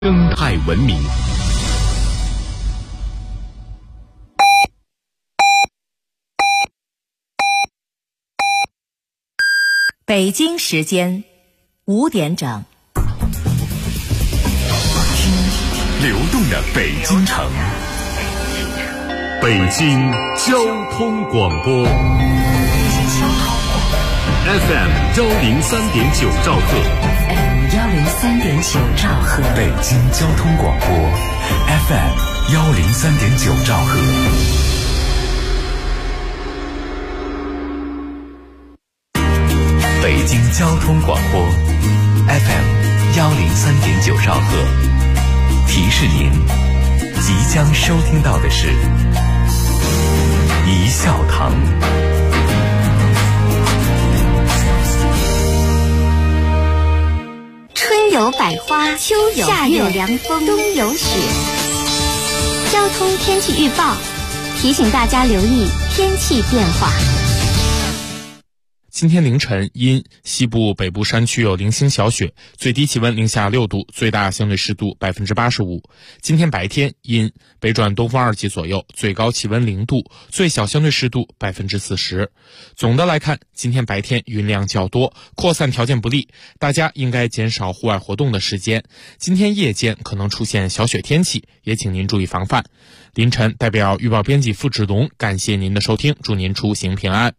生态文明。 北京时间5点整。 流动的北京城，北京交通广播 FM 103.9兆赫 103.9兆赫， 北京交通广播 FM 103.9兆赫。北京交通广播 FM 103.9兆赫，提示您即将收听到的是一笑堂。 春有百花，秋有夏有凉风，冬有雪。交通天气预报提醒大家留意天气变化。 今天凌晨因西部北部山区有零星小雪，最低气温零下6度，最大相对湿度85%。今天白天因北转东风2级左右，最高气温0度，最小相对湿度40%。总的来看，今天白天云量较多，扩散条件不利，大家应该减少户外活动的时间。今天夜间可能出现小雪天气，也请您注意防范。凌晨代表预报编辑付志龙感谢您的收听，祝您出行平安。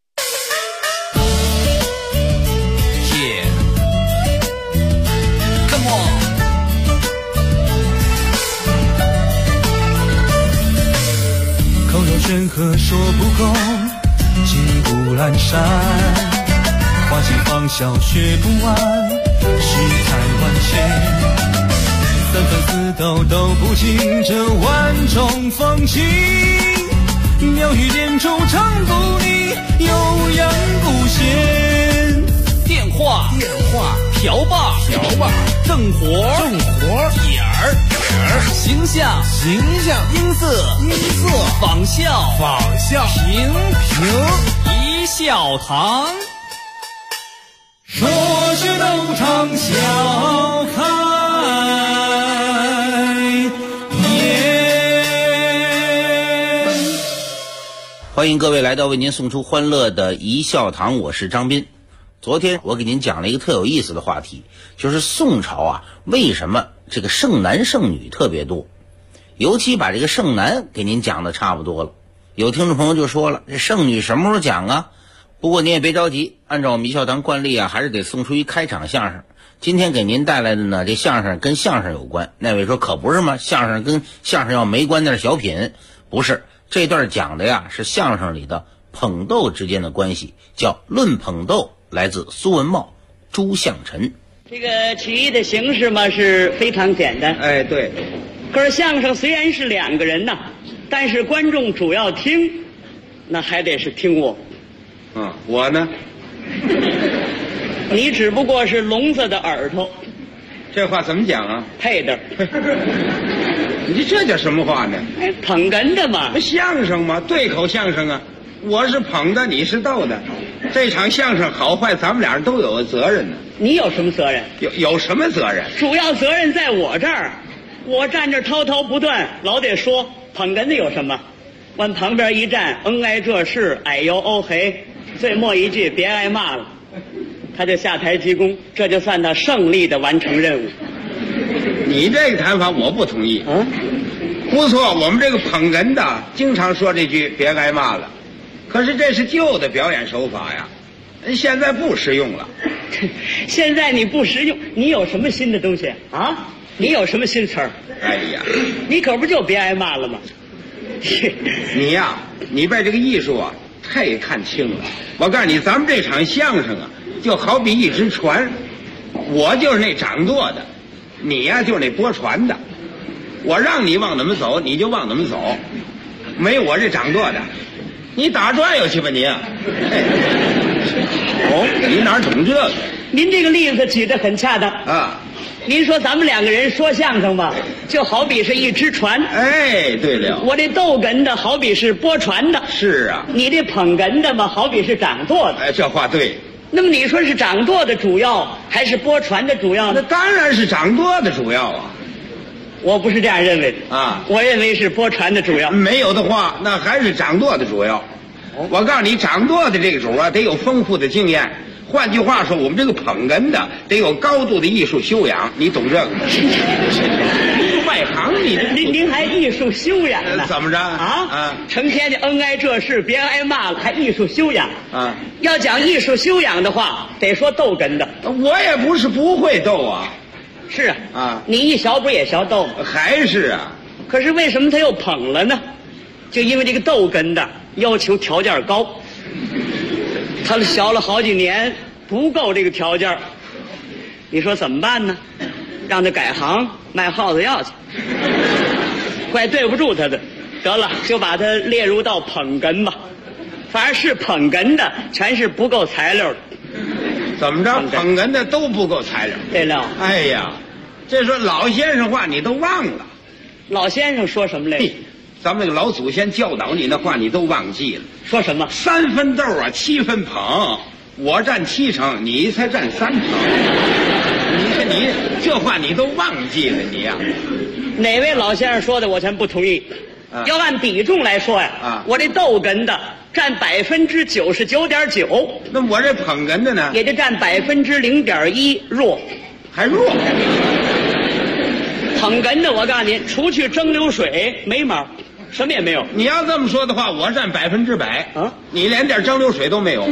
口若悬河说不够，骑虎阑珊，花季芳笑学不完，世态万千，三分四斗都不尽这万种风情，妙语连珠唱不腻，悠扬不闲。 电话瓢把正活点儿形象音色仿效平一笑堂， 说学逗唱笑开颜。 欢迎各位来到为您送出欢乐的一笑堂，我是张斌。昨天我给您讲了一个特有意思的话题，就是宋朝啊，为什么这个剩男剩女特别多？尤其把这个剩男给您讲的差不多了。有听众朋友就说了，这剩女什么时候讲啊？不过你也别着急，按照我们一笑堂惯例啊，还是得送出一开场相声。今天给您带来的呢，这相声跟相声有关。那位说可不是吗？相声跟相声要没关，那是小品。不是，这段讲的呀是相声里的捧逗之间的关系，叫论捧逗，来自苏文茂、朱向臣。 这个起义的形式嘛是非常简单。 哎，对。 可是相声虽然是2个人呐，但是观众主要听，那还得是听我。 我呢？ 你只不过是聋子的耳朵。 这话怎么讲啊？ 配的。 你这叫什么话呢？ 捧哏的嘛。 相声嘛，对口相声啊。我是捧的，你是逗的。这场相声好坏，咱们俩都有责任呢。 你有什么责任？ 有什么责任？ 主要责任在我这儿。我站这滔滔不断，老得说捧哏的有什么？往旁边一站，哎这是，哎呦哦嘿，最末一句别挨骂了，他就下台鞠躬，这就算他胜利的完成任务。 你这个谈法我不同意。不错，我们这个捧哏的经常说这句别挨骂了，可是这是旧的表演手法呀，现在不实用了。 现在你不实用，你有什么新的东西啊？你有什么新词儿？ 哎呀， 你可不就别挨骂了吗？ 你呀，你被这个艺术啊太看轻了。我告诉你，咱们这场相声啊，就好比一只船，我就是那掌舵的，你呀就是那拨船的。我让你往哪么走，你就往哪么走，没我这掌舵的，你打转悠去吧你。你哪懂这个？ 您这个例子举得很恰当啊。 您说咱们2个人说相声吧，就好比是一只船。 哎，对了， 我这逗哏的好比是拨船的。 是啊。 你这捧哏的嘛，好比是掌舵的。 哎，这话对。 那么你说是掌舵的主要还是拨船的主要呢？ 那当然是掌舵的主要啊。 我不是这样认为的啊， 我认为是播传的主要。 没有的话，那还是掌舵的主要。我告诉你，掌舵的这个主啊，得有丰富的经验。换句话说，我们这个捧哏的得有高度的艺术修养，你懂这个吗？外行， 您还艺术修养呢？ 怎么着啊？成天的恩爱这事，别挨骂了，还艺术修养啊？ 要讲艺术修养的话，得说逗哏的。 我也不是不会逗啊。 是啊， 啊， 你一学不也学逗吗？ 还是啊。 可是为什么他又捧了呢？就因为这个逗哏的要求条件高，他学了好几年不够这个条件，你说怎么办呢？让他改行卖耗子药去，怪对不住他的。得了，就把他列入到捧哏吧。反而是捧哏的，全是不够材料的。 怎么着？捧哏的都不够材料。 对了。 哎呀，这说老先生话你都忘了。 老先生说什么来着？ 咱们那个老祖先教导你的话你都忘记了。 说什么 ？3分逗啊，7分捧，我占7成，你才占3成。你这话你都忘记了，你呀？ 哪位老先生说的？我全不同意。要按比重来说呀，我这逗哏的占99.9%， 那我这捧哏的呢， 也就占0.1%弱， 还弱。 捧哏的，我告诉你，除去蒸馏水没毛，什么也没有。 你要这么说的话，我占100%啊，你连点蒸馏水都没有。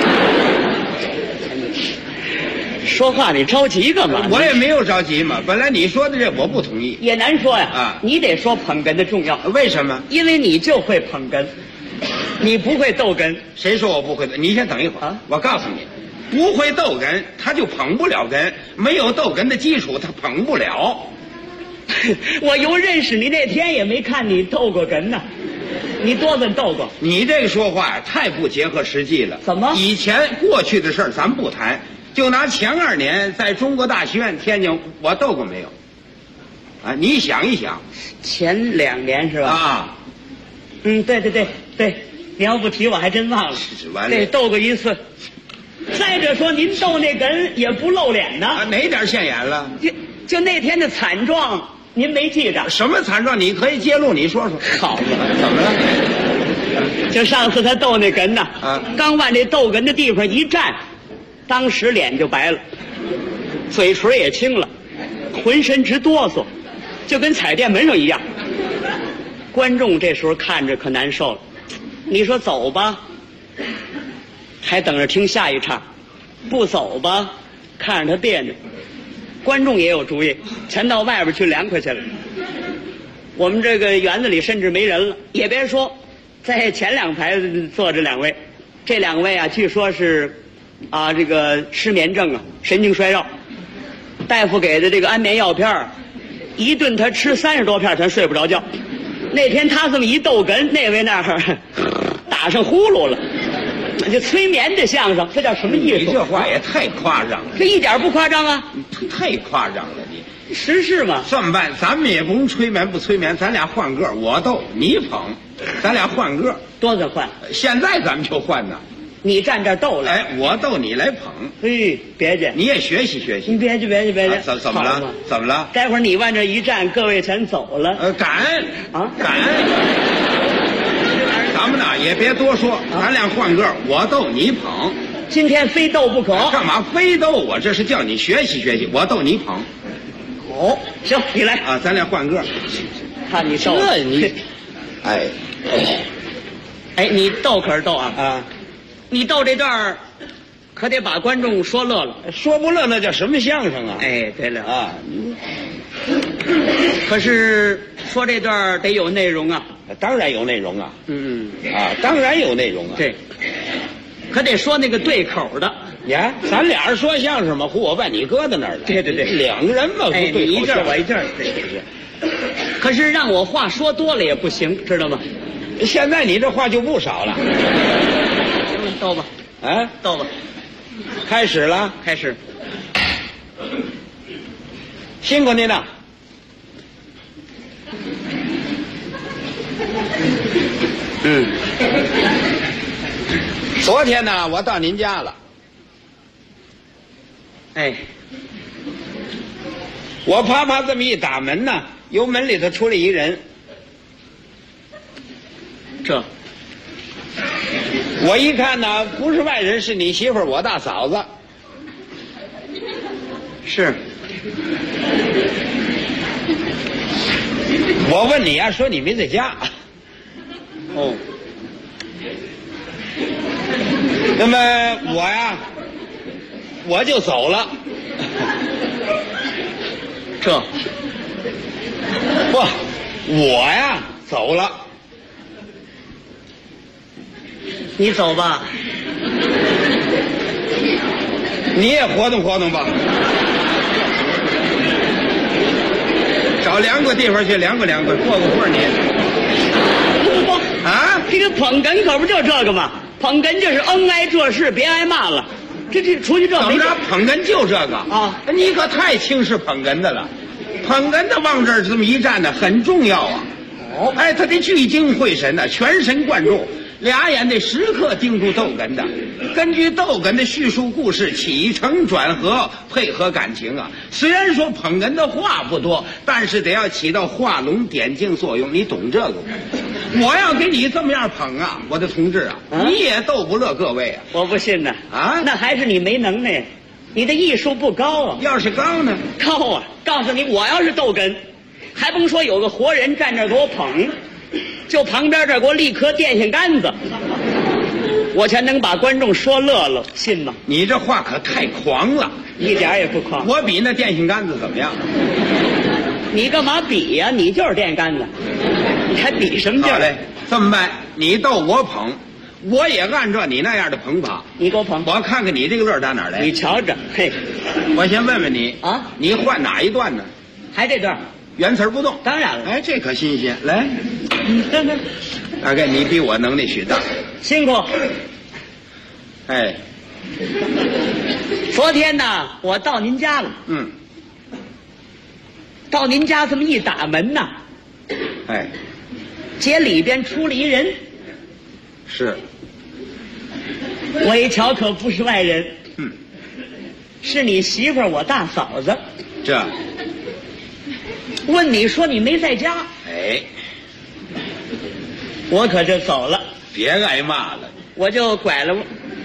说话你着急干嘛？ 我也没有着急嘛，本来你说的这我不同意。 也难说呀，你得说捧哏的重要。 为什么？ 因为你就会捧哏，你不会逗哏。 谁说我不会？你先等一会儿啊！我告诉你，不会逗哏，他就捧不了哏；没有逗哏的基础，他捧不了。 我由认识你那天也没看你逗过哏呢，你多怎逗过？ 你这个说话太不结合实际了。 怎么？ 以前过去的事儿咱不谈。就拿前2年在中国大学院天津，我逗过没有？啊，你想一想， 前2年是吧？ 啊， 对，你要不提我还真忘了。对，逗过1次。再者说，您逗那哏也不露脸呢。 哪点现眼了？ 就那天的惨状，您没记着？ 什么惨状？你可以揭露，你说说。 好嘛， 怎么了？ 就上次他逗那哏呢，刚往这逗哏的地方一站。当时脸就白了，嘴唇也青了，浑身直哆嗦，就跟踩电门上一样。观众这时候看着可难受了，你说走吧，还等着听下一场；不走吧，看着他别扭。观众也有主意，全到外边去凉快去了。我们这个园子里甚至没人了，也别说，在前2排坐着2位，这2位啊，据说是。这个失眠症啊，神经衰弱，大夫给的这个安眠药片，一顿他吃30多片，他睡不着觉。那天他这么一逗哏，那位那儿打上呼噜了，就催眠的相声，这叫什么意思？ 你这话也太夸张了。 这一点不夸张啊， 太夸张了你。 实事嘛。 这么办，咱们也不用催眠不催眠，咱俩换个，我逗你捧，咱俩换个。 多少换？ 现在咱们就换呢。 你站这儿逗了， 我逗你来捧。 别介， 你也学习学习。 你别介， 怎么了？怎么了？ 待会儿你往这一站，各位全走了。 感恩。咱们呢也别多说，咱俩换个，我逗你捧。 今天非逗不可。 干嘛非逗我？这是叫你学习学习，我逗你捧。 好，行，你来啊，咱俩换个。 看你逗这你， 你逗可是逗啊。你逗这段可得把观众说乐了， 说不乐那叫什么相声啊？ 对了啊，可是说这段得有内容啊。 当然有内容啊。当然有内容啊。 对，可得说那个对口的。 呀，咱俩人说相声嘛，唬我把你搁在那儿了。 对， 两个人嘛， 你一阵我一阵。可是让我话说多了也不行，知道吗？ 现在你这话就不少了。 逗吧，逗吧， 开始了， 开始， 辛苦您了。昨天呢，我到您家了。我啪啪这么一打门呢， 由门里头出来一人， 这我一看呢，不是外人，是你媳妇儿，我大嫂子。 是我问你呀，说你没在家。哦。那么我呀，我就走了。 这不，我呀走了。 你走吧， 你也活动活动吧，找凉快地方去凉快凉快，过个会你。 不啊， 这个捧哏可不就这个吗？捧哏就是恩爱这事，别挨骂了。这出去这怎么着？捧哏就这个啊？ 你可太轻视捧哏的了。捧哏的往这儿这么一站呢，很重要啊。哦，哎，他得聚精会神的，全神贯注，俩眼得时刻盯住逗哏的，根据逗哏的叙述故事，起承转合，配合感情啊。虽然说捧哏的话不多，但是得要起到画龙点睛作用，你懂这个吗？我要给你这么样捧啊，我的同志啊，你也逗不乐各位啊。 我不信呢。 啊， 那还是你没能耐，你的艺术不高啊。 要是高呢？ 高啊！告诉你，我要是逗哏，还甭说有个活人站这儿给我捧，就旁边这儿给我立颗电线杆子，我全能把观众说乐了，信吗？ 你这话可太狂了， 一点也不狂。 我比那电线杆子怎么样？ 你干嘛比呀？你就是电线杆子，你还比什么劲儿？ 好嘞，这么办，你逗我捧，我也按照你那样的捧法。 你给我捧， 我看看你这个乐打哪儿来。 你瞧着，嘿， 我先问问你啊， 你换哪一段呢？ 还这段原词不动。 当然了。 哎，这可新鲜。来， 看看， 大概你比我能力许大。 辛苦。 哎， 昨天呢，我到您家了。 嗯。 到您家这么一打门呐， 哎， 街里边出了一人。 是。 我一瞧可不是外人， 嗯， 是你媳妇儿，我大嫂子。 这。 问你说你没在家， 哎， 我可就走了。 别挨骂了， 我就拐了。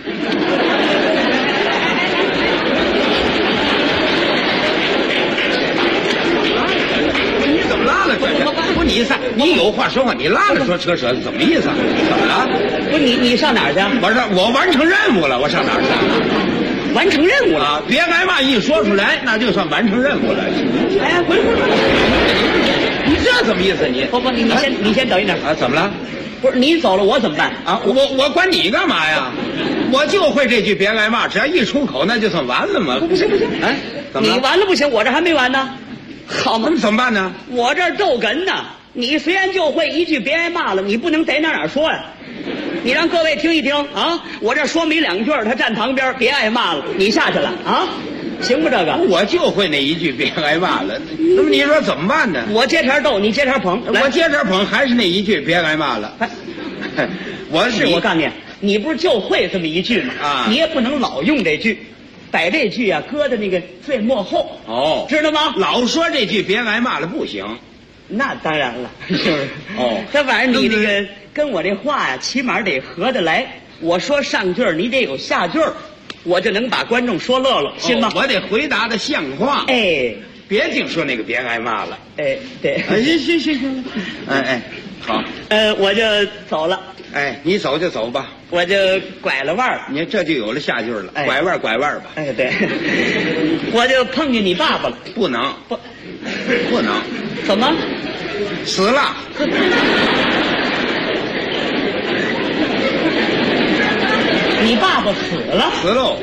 你怎么拉了这是？不，你有话说话，你拉了说扯扯，怎么意思啊？怎么了？ 不，你上哪儿去？ 我完成任务了，我上哪儿去？ 完成任务了？ 别挨骂，一说出来那就算完成任务了。 哎呀，滚！ 你这怎么意思？你不，你先等一等啊？怎么了？ 不是你走了，我怎么办啊？我管你干嘛呀？我就会这句别挨骂，只要一出口那就算完了嘛。 不行， 哎，怎么了？ 你完了不行，我这还没完呢。好嘛， 怎么办呢？ 我这儿逗哏呢，你虽然就会一句别挨骂了，你不能在哪说呀？你让各位听一听啊！我这说没两句，他站旁边，别挨骂了，你下去了啊？行不？这个我就会那一句别挨骂了。那么你说怎么办呢？ 我接茬逗，你接茬捧。 我接茬捧，还是那一句别挨骂了。我告诉你，你不是就会这么一句吗？ 啊， 你也不能老用这句。把这句啊搁在那个最末后哦， 知道吗？ 老说这句别挨骂了不行。 那当然了，是不是？ 哦， 这玩意儿你这个跟我这话呀，起码得合得来。我说上句儿，你得有下句儿，我就能把观众说乐了，信吗？ 我得回答的像话。 哎， 别净说那个别挨骂了。 哎，对， 行，哎，好， 我就走了。 哎，你走就走吧， 我就拐了弯儿。 你这就有了下句了，哎、拐弯吧。 哎，对，我就碰见你爸爸了。 不能，不能， 怎么？ 死了。 你爸爸死了？ 死喽。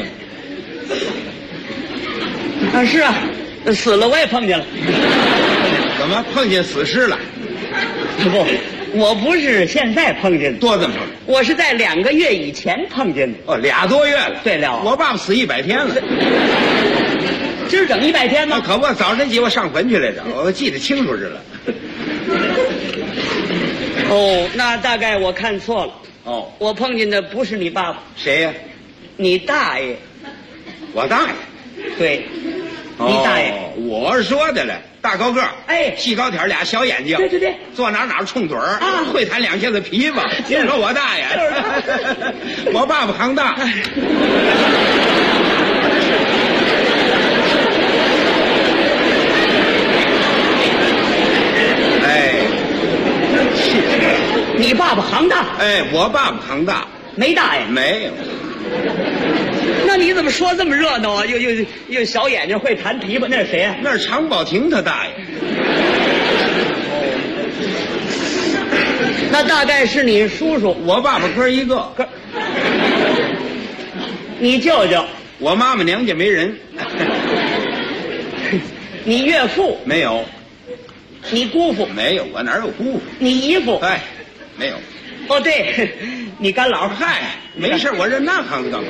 啊，是啊，死了我也碰见了。 怎么碰见死尸了？ 不。我不是现在碰见的， 多怎么？ 我是在2个月以前碰见的。 哦，2多月了。 对了， 我爸爸死100天了。 今儿整100天吗？ 可不，早晨起我上坟去来着，我记得清楚着了。 哦，那大概我看错了。 哦， 我碰见的不是你爸爸。 谁呀？ 你大爷。 我大爷。 对， 你大爷， 我说的了，大高个儿， 哎， 细高挑，俩小眼睛， 对对对， 坐哪冲嘴儿啊， 会弹两下子琵琶。就说我大爷，我爸爸行大。哎，是你爸爸行大？ 哎，我爸爸行大， 没大爷？ 没有。 那你怎么说这么热闹啊？又小眼睛，会弹琵琶，那是谁啊？ 那是常宝霆他大爷。 那大概是你叔叔。 我爸爸哥一个。 你舅舅。 我妈妈娘家没人。 你岳父？ 没有。 你姑父？ 没有，我哪有姑父？ 你姨父？ 哎，没有。 哦，对，你干老。 嗨，没事，我认那行干嘛？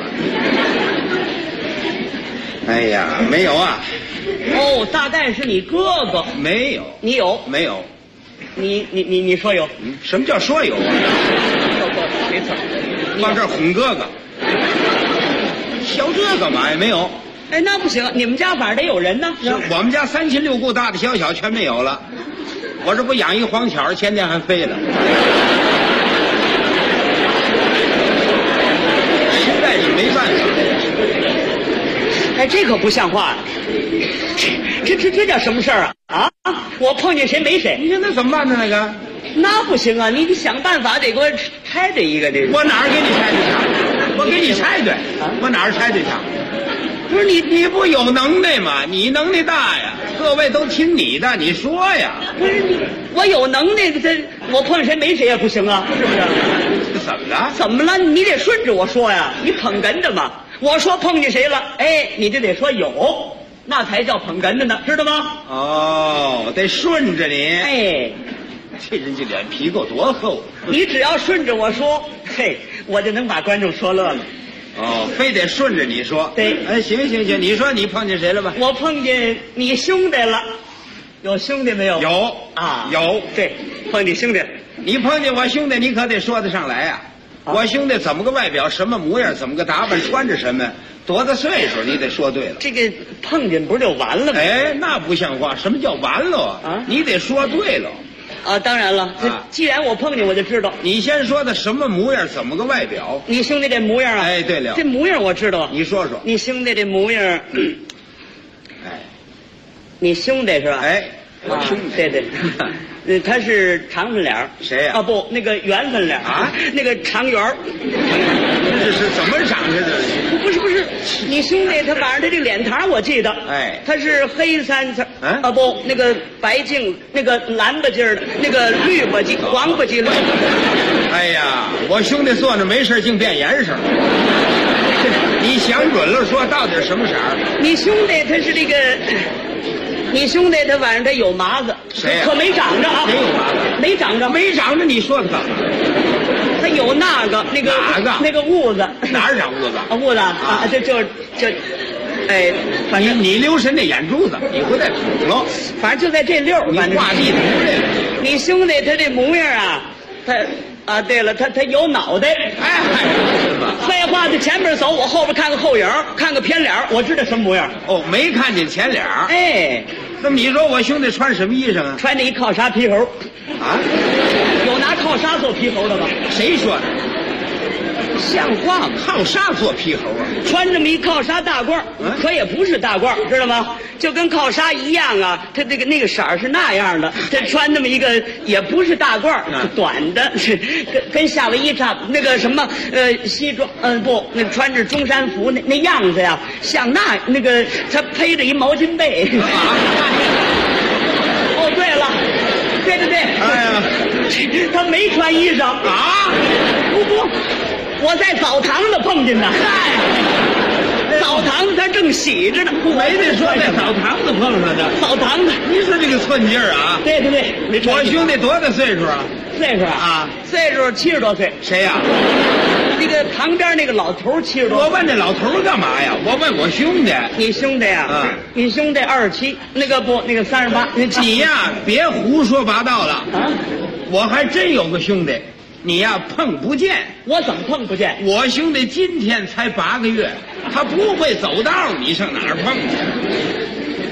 哎呀，没有啊。 哦，大概是你哥哥。 没有。 你有？ 没有。 你说有？ 什么叫说有啊？ 没错。 往这儿哄哥哥，笑这干嘛呀？没有。 哎，那不行，你们家反正得有人呢。 我们家3亲6故，大大小小全没有了。我这不养一黄巧，前天还飞了。实在是没办法。 哎，这可不像话呀！这叫什么事儿啊？啊！我碰见谁没谁。 你说那怎么办呢？那个， 那不行啊！你想办法得给我拆对一个这。 我哪儿给你拆对去？我给你拆对，我哪儿拆对去？不是你不有能耐吗？你能耐大呀，各位都听你的，你说呀。 不是你，我有能耐，我碰见谁没谁也不行啊，是不是？ 怎么了？ 怎么了？你得顺着我说呀，你捧哏的嘛。我说碰见谁了，哎，你就得说有，那才叫捧哏的呢，知道吗？ 哦，得顺着你。 哎， 这人这脸皮够多厚！ 你只要顺着我说，嘿，我就能把观众说乐了。 哦，非得顺着你说。 对， 哎，行，你说你碰见谁了吧？ 我碰见你兄弟了，有兄弟没有？ 有啊， 有。 对，碰见兄弟。 你碰见我兄弟，你可得说得上来呀。我兄弟怎么个外表，什么模样，怎么个打扮，穿着什么，多大岁数，你得说对了。 这个碰见不就完了吗？ 哎，那不像话。什么叫完了啊？你得说对了。 啊，当然了，既然我碰见，我就知道。 你先说的什么模样，怎么个外表？ 你兄弟这模样啊？ 哎，对了， 这模样我知道。 你说说。 你兄弟这模样， 哎， 你兄弟是吧？ 哎，我兄弟。 对，他是长粉脸。 谁呀？ 啊不，那个圆粉脸啊， 那个长圆儿。 这是怎么长的这？ 不是，你兄弟他晚上他这脸膛我记得， 哎， 他是黑三色，啊不，那个白净，那个蓝吧唧儿的，那个绿吧唧，黄吧唧的。 哎呀，我兄弟坐那没事净变颜色。你想准了说到底什么色儿？ 你兄弟他是这个。你兄弟他晚上他有麻子， 谁呀？ 可没长着啊！ 谁有麻子？ 没长着， 没长着，你说他干嘛？ 他有那个哪个？ 那个痦子， 哪儿长痦子？ 啊，痦子啊，就，哎，反正你留神那眼珠子，你不带捅了。 反正就在这溜儿， 你画地图这个。 你兄弟他这模样啊，他对了，他有脑袋。 哎， 废话，他前边走，我后边看个后影，看个偏脸，我知道什么模样。 哦，没看见前脸。 哎， 那么你说我兄弟穿什么衣裳啊？ 穿着一靠纱皮猴。 啊？ 有拿靠纱做皮猴的吗？ 谁说的？ 像话吗？ 靠纱做皮猴啊？ 穿这么一靠纱大褂，可也不是大褂，知道吗？就跟靠纱一样啊，他那个色儿是那样的。他穿那么一个也不是大褂，短的，跟夏威夷差那个什么西装，不，那穿着中山服那样子呀，像那个他披着一毛巾被。哦，对了，对。 哎呀， 他没穿衣裳啊！ 不。我在澡堂子碰见的，澡堂子他正洗着呢， 没得说在澡堂子碰上的。 澡堂子， 你说这个寸劲儿啊！ 对， 我兄弟多大岁数啊？ 岁数啊？岁数70多岁。 谁呀？ 那个旁边那个老头70多。 我问这老头干嘛呀？我问我兄弟。 你兄弟啊？你兄弟27，那个不，那个38。 你呀，别胡说八道了啊！我还真有个兄弟。你呀碰不见， 我怎么碰不见？ 我兄弟今天才8个月，他不会走道，你上哪儿碰去？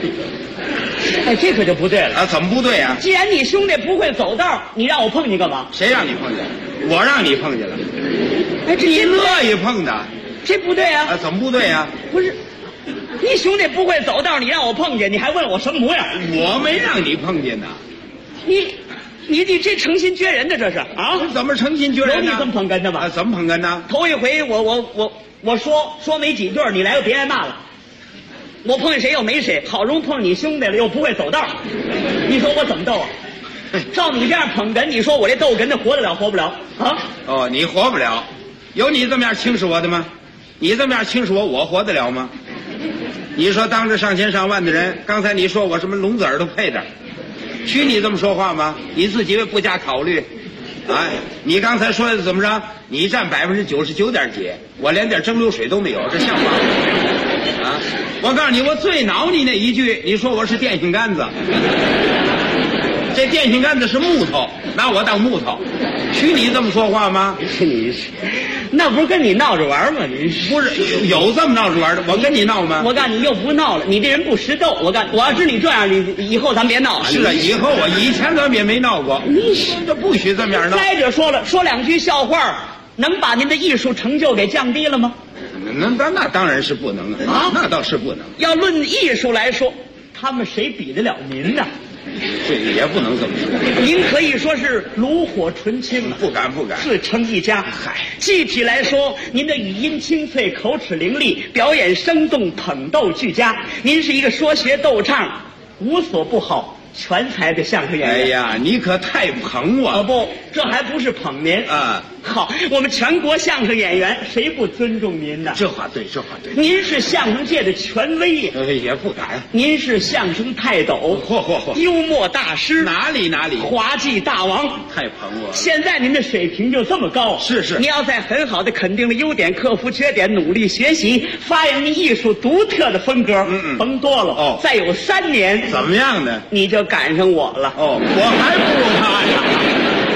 哎，这可就不对了啊！怎么不对啊？ 既然你兄弟不会走道，你让我碰你干嘛？ 谁让你碰见？我让你碰见了。 哎，这你乐意碰的？ 这不对啊！ 啊，怎么不对啊？ 不是，你兄弟不会走道，你让我碰见，你还问我什么模样？ 我没让你碰见呢。 你这诚心撅人的这是啊？ 怎么诚心撅人呢？ 有你这么捧哏的吗？ 怎么捧哏呢？ 头一回我说没几句，你来个别挨骂了。我碰见谁又没谁，好容易碰你兄弟了，又不会走道，你说我怎么斗啊？照你这样捧哏，你说我这逗哏的活得了活不了啊？ 哦，你活不了，有你这么样轻视我的吗？你这么样轻视我活得了吗？你说当着上千上万的人，刚才你说我什么聋子耳朵配的，许你这么说话吗？你自己不加考虑。哎，你刚才说的怎么着？你占99.几，我连点蒸馏水都没有，这像话吗？啊！我告诉你，我最恼你那一句，你说我是电线杆子，这电线杆子是木头，拿我当木头，许你这么说话吗？ 你是，那不是跟你闹着玩吗？你不是有这么闹着玩的？我跟你闹吗？ 我告诉你，又不闹了，你这人不识逗。我要知你这样，你以后咱别闹了。 是啊，以后我以前咱们也没闹过。你这不许这么样闹。 再者说了，说两句笑话，能把您的艺术成就给降低了吗？ 那当然是不能啊，那倒是不能。 要论艺术来说，他们谁比得了您呢？ 这也不能这么说。 您可以说是炉火纯青， 不敢， 自成一家。 嗨， 具体来说，您的语音清脆，口齿伶俐，表演生动，捧逗俱佳。您是一个说学逗唱无所不好、全才的相声演员。 哎呀，你可太捧我了！ 不，这还不是捧您啊！ 好，我们全国相声演员谁不尊重您呢？ 这话对。 您是相声界的权威呀！ 也不敢。 您是相声泰斗， 嚯！ 幽默大师， 哪里？ 滑稽大王， 太捧我了。 现在您的水平就这么高， 是。 你要在很好的肯定了优点，克服缺点，努力学习，发扬您艺术独特的风格。甭多了哦， 再有3年， 怎么样呢？ 你就赶上我了。 哦，我还不如他呀。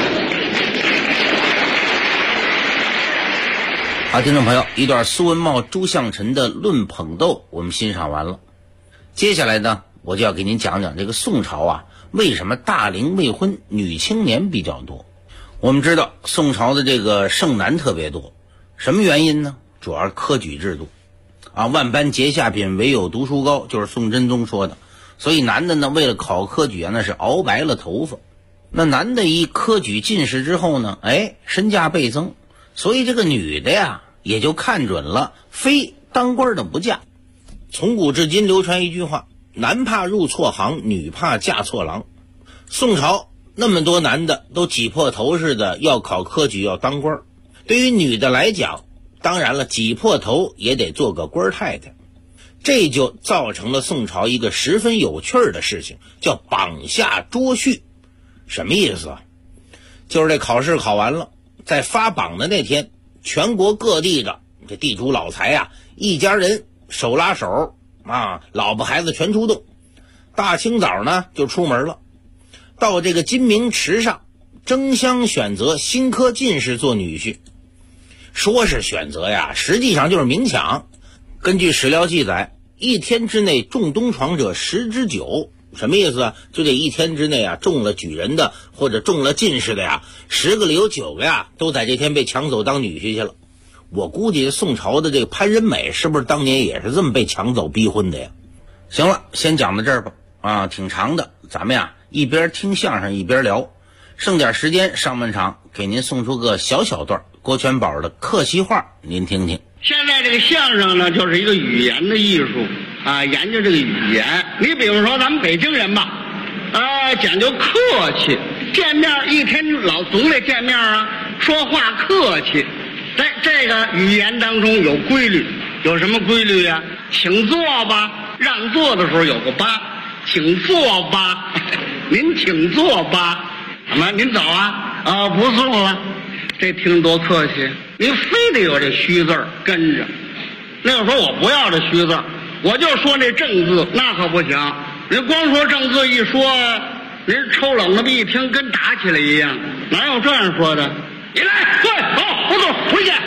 好，听众朋友，一段苏文茂、朱向臣的论捧逗我们欣赏完了。接下来呢，我就要给您讲讲这个宋朝啊，为什么大龄未婚女青年比较多。我们知道宋朝的这个剩男特别多，什么原因呢？主要是科举制度啊，万般皆下品，唯有读书高，就是宋真宗说的。所以男的呢，为了考科举啊，那是熬白了头发。那男的一科举进士之后呢，身价倍增，所以这个女的呀，也就看准了非当官的不嫁。从古至今流传一句话，男怕入错行，女怕嫁错郎。宋朝那么多男的都挤破头似的要考科举，要当官，对于女的来讲，当然了，挤破头也得做个官太太。这就造成了宋朝一个十分有趣的事情，叫榜下捉婿。什么意思啊？就是这考试考完了，在发榜的那天，全国各地的这地主老财啊，一家人手拉手啊，老婆孩子全出动，大清早呢就出门了，到这个金明池上争相选择新科进士做女婿。说是选择呀，实际上就是明抢。根据史料记载，1天之内中东床者10之9。什么意思啊？就这1天之内啊，中了举人的或者中了进士的呀，10个里有9个呀，都在这天被抢走当女婿去了。我估计宋朝的这个潘仁美是不是当年也是这么被抢走逼婚的呀？行了，先讲到这儿吧。啊，挺长的，咱们呀一边听相声一边聊，剩点时间上半场给您送出个小段郭全宝的客气话，您听听。 现在这个相声呢，就是一个语言的艺术啊，研究这个语言。你比如说咱们北京人吧，讲究客气，见面一天总得见面啊，说话客气。在这个语言当中有规律，有什么规律呀？请坐吧，让座的时候有个吧，请坐吧，您请坐吧，怎么您走啊？不送了。这听多客气，您非得有这虚字儿跟着。那个时候我不要这虚字，我就说那正字，那可不行。您光说正字一说，您抽冷的一听跟打起来一样，哪有这样说的？你来，对，好，不走，回去。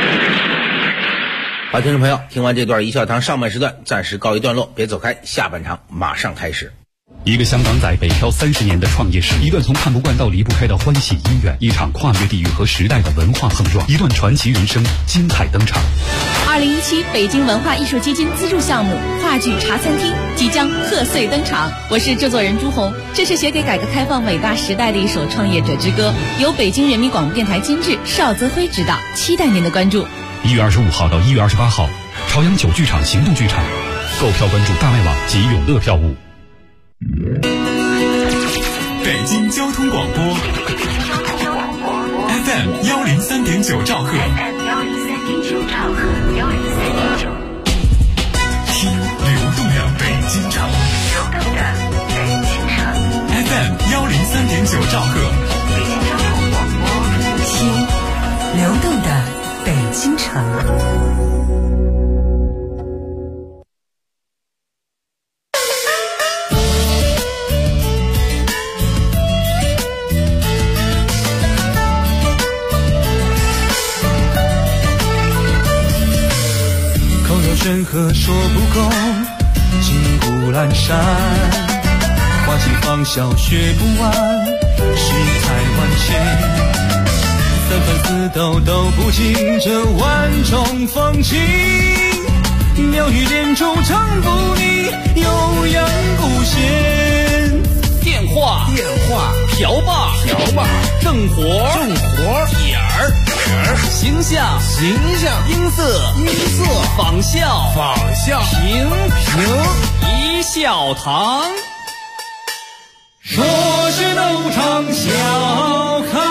好，听众朋友，听完这段一笑堂上半时段暂时告一段落，别走开，下半场马上开始。 一个香港仔北漂30年的创业史，一段从看不惯到离不开的欢喜姻缘，一场跨越地域和时代的文化碰撞，一段传奇人生精彩登场。 2017北京文化艺术基金资助项目话剧茶餐厅即将贺岁登场，我是制作人朱红。这是写给改革开放伟大时代的一首创业者之歌，由北京人民广播电台监制，邵泽辉执导，期待您的关注。 1月25号到1月28号，朝阳9剧场行动剧场，购票关注大麦网及永乐票务。 北京交通广播 FM 103.9兆赫，听流动的北京城，FM 103.9兆赫， 听流动的北京城。 山河说不够，金谷阑珊，花期芳笑学不完，世态万千，三番四斗斗不尽这万种风情，妙语连珠唱不腻，悠扬古弦。 电话瓢把正活点儿形象音色仿效平一笑堂。 说是斗场笑开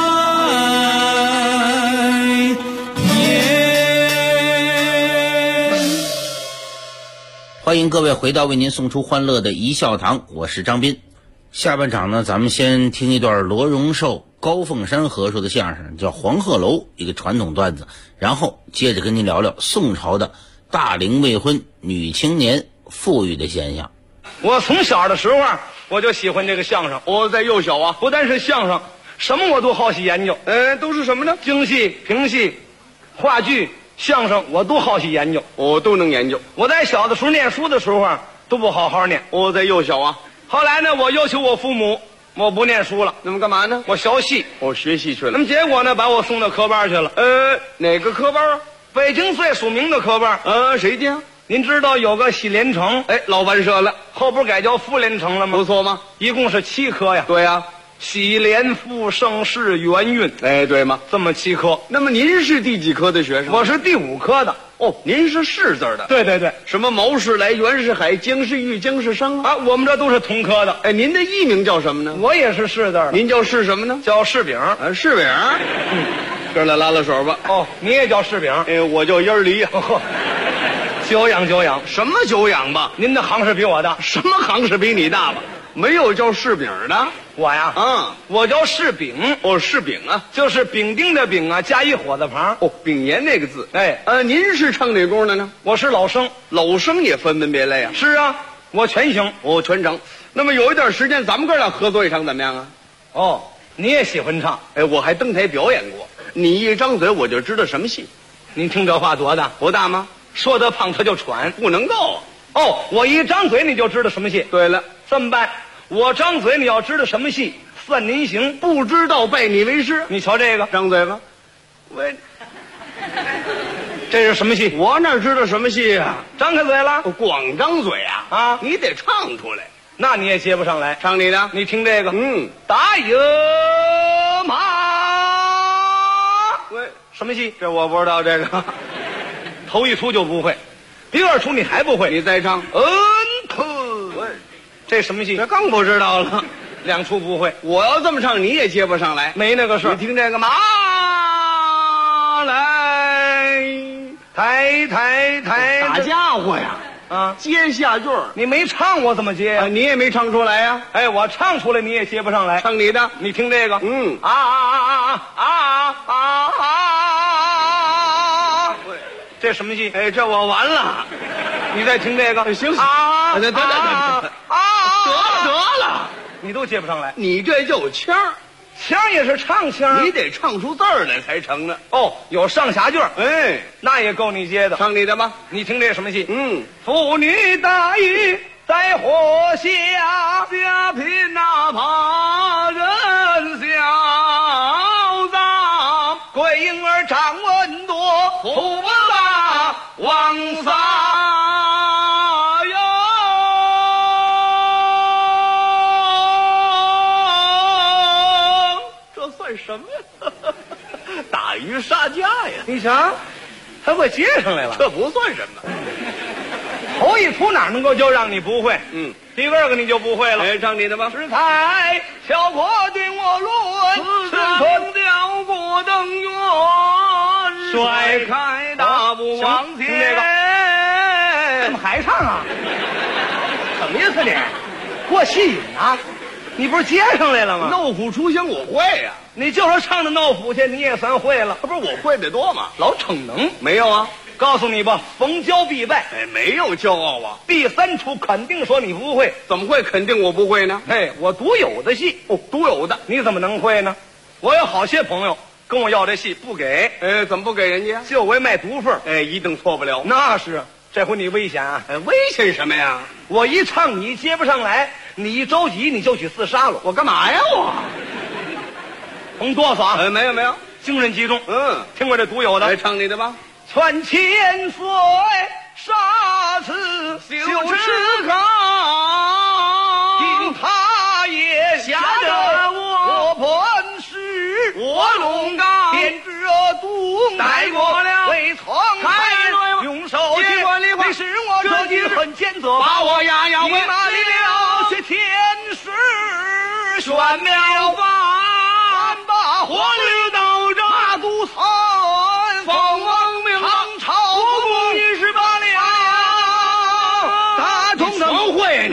颜。 欢迎各位回到为您送出欢乐的一笑堂，我是张斌。下半场呢，咱们先听一段罗荣寿、高凤山合说的相声，叫《黄鹤楼》，一个传统段子，然后接着跟您聊聊宋朝的大龄未婚女青年富裕的现象。 我从小的时候我就喜欢这个相声。我在幼小不但是相声，什么我都好喜研究。都是什么呢？京戏、评戏、话剧、相声，我都好喜研究。我都能研究。我在小的时候念书的时候都不好好念。我在幼小后来呢，我要求我父母，我不念书了。那么干嘛呢？我学戏。我学戏去了。那么结果呢，把我送到科班去了。哪个科班？北京最署名的科班。谁家？您知道有个喜连城，老完社了，后不改叫妇连城了吗？不错吗？一共是7科呀。对呀，喜连、复、盛世、元运。对吗？这么7科。那么您是第几科的学生？我是第5科的。哦，您是士字的。对，什么毛世来、袁世海、姜世玉、姜世生我们这都是同科的。您的艺名叫什么呢？我也是士字的。您叫士什么呢？叫士饼。士饼。哥俩拉拉手吧。哦，你也叫士饼？我叫烟梨。久仰。什么久仰吧？您的行是比我大。什么行是比你大吧？没有叫士饼的。我呀，我叫士饼。士饼就是丙丁的丙加一火字旁。丙年那个字。您是唱哪工的呢？我是老生。老生也分门别类啊。是啊，我全行。全整。那么有一段时间，咱们哥俩合作一场怎么样啊？你也喜欢唱？我还登台表演过。你一张嘴，我就知道什么戏。您听这话多大？不大吗？说得胖他就喘，不能够。我一张嘴你就知道什么戏。对了，这么办？我张嘴你要知道什么戏，算您行。不知道拜你为师。你瞧这个，张嘴吧。喂，这是什么戏？我哪知道什么戏啊？张开嘴了。光张嘴你得唱出来。那你也接不上来。唱你的。你听这个。打野马。喂，什么戏？这我不知道这个。头一出就不会，第二出你还不会，你再唱。这什么戏？这更不知道了。2出不会，我要这么唱你也接不上来，没那个事。你听这个马来，抬，打家伙呀！接下句儿，你没唱我怎么接呀？你也没唱出来呀。我唱出来你也接不上来。唱你的，你听这个。这什么戏？这我完了。你再听这个。行，得了，你都接不上来。你这就腔儿，腔也是唱腔，你得唱出字儿来才成呢。有上下句儿，那也够你接的。唱你的吧。你听这什么戏？妇女大衣在火下家贫哪怕人小脏，桂英儿长文多，福不大，王撒哟。这算什么呀？打鱼杀家呀！你瞧，还会接上来了，这不算什么。头一出哪能够就让你不会？第二个你就不会了。哎，唱你的吧。石台小国对我论，赤峰吊过登远，甩开大步往前。怎么还唱啊？什么意思你？过戏瘾啊？你不是接上来了吗？闹虎出乡我会呀、你就说唱的闹虎去，你也算会了。不是我会得多吗？老逞能没有啊？告诉你吧，逢骄必败。哎，没有骄傲啊。第三出肯定说你不会，怎么会肯定我不会呢？哎，我独有的戏哦，独有的，你怎么能会呢？我有好些朋友跟我要这戏，不给。哎，怎么不给人家？就为卖毒凤。哎，一定错不了。那是，这回你危险啊！哎，危险什么呀？我一唱你接不上来，你一着急你就去自杀了。我干嘛呀我？甭哆嗦啊！哎，没有没有，精神集中。听我这独有的。来唱你的吧。劝千岁杀此羞耻高，因他也吓得我本是我龙岗，编织毒带过了未曾开，用手接管理会使我这几很奸责，把我压压为哪里了？却天使玄妙法，把火力刀扎毒草。凤凰明唐朝国公18两，大同怎会呀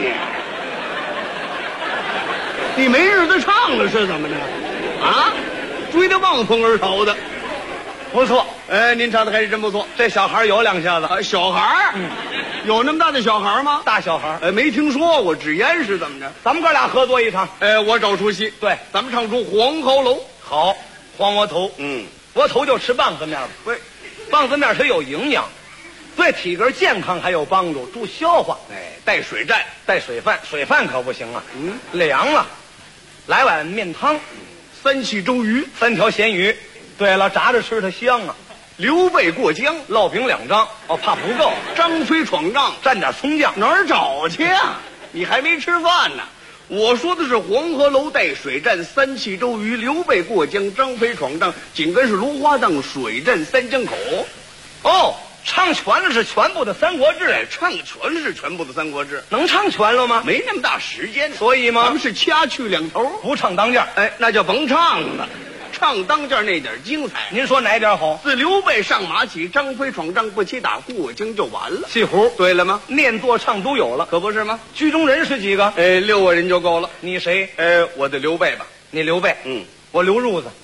你没日子唱了是怎么的？啊，追得望风而逃的，不错。哎，您唱的还是真不错。这小孩有两下子。小孩有那么大的小孩吗？大小孩。没听说过，纸烟是怎么着？咱们哥俩合作一场。我找出戏。对，咱们唱出黄喉楼。好，黄窝头。窝头就吃棒子面吧。对，棒子面它有营养，对体格健康还有帮助，助消化。哎，带水战，带水饭，水饭可不行啊。凉了，来碗面汤，3气周鱼，3条咸鱼。对了，炸着吃它香啊。刘备过江，烙饼2张。哦，怕不够。张飞闯帐，蘸点葱酱。哪儿找去啊？你还没吃饭呢。我说的是黄河楼带水战，3气周瑜，刘备过江，张飞闯帐，紧跟是芦花荡水战3江口。哦，唱全了是全部的《三国志》。唱全是全部的《三国志》，能唱全了吗？没那么大时间，所以吗？咱们是掐去两头，不唱当件。哎，那就甭唱了。唱当件那点精彩，您说哪点好？自刘备上马起，张飞闯帐不起打过江就完了。戏胡对了吗？念作唱都有了，可不是吗？剧中人是几个？6个人就够了。你谁？我的刘备吧。你刘备？我刘褥子。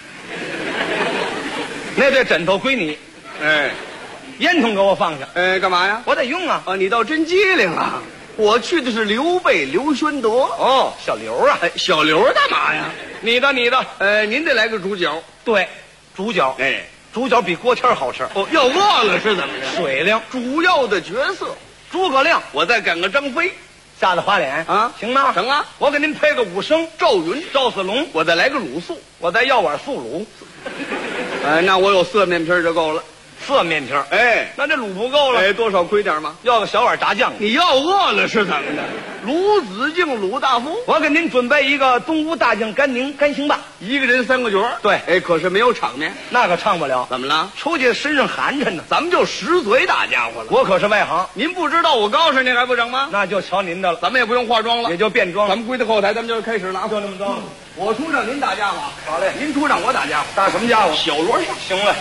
那对枕头归你。烟筒给我放下。干嘛呀？我得用啊。你倒真机灵啊！我去的是刘备刘宣德。哦，小刘啊。小刘干嘛呀？你的。您得来个主角。对，主角。主角比锅贴好吃。哦，要饿了是怎么着？水灵。主要的角色诸葛亮，我再赶个张飞，吓得花脸啊？行吗？成啊！我给您配个武生赵云、赵子龙，我再来个鲁肃，我再要碗素卤。那我有色面皮就够了。色面皮，那这卤不够了，多少亏点吗？要个小碗炸酱。你要饿了是怎么的？鲁子敬、鲁大夫，我给您准备一个东吴大将甘宁、甘兴霸，一个人3个角。对，可是没有场面，那可唱不了。怎么了？出去身上寒碜呢，咱们就实嘴大家伙了。我可是外行，您不知道我高上您还不成吗？那就瞧您的了，咱们也不用化妆了，也就变装。咱们归到后台，咱们就开始了，就那么着。我出场，您打家伙。好嘞，您出场，我打家伙。打什么家伙？小锣响。行了。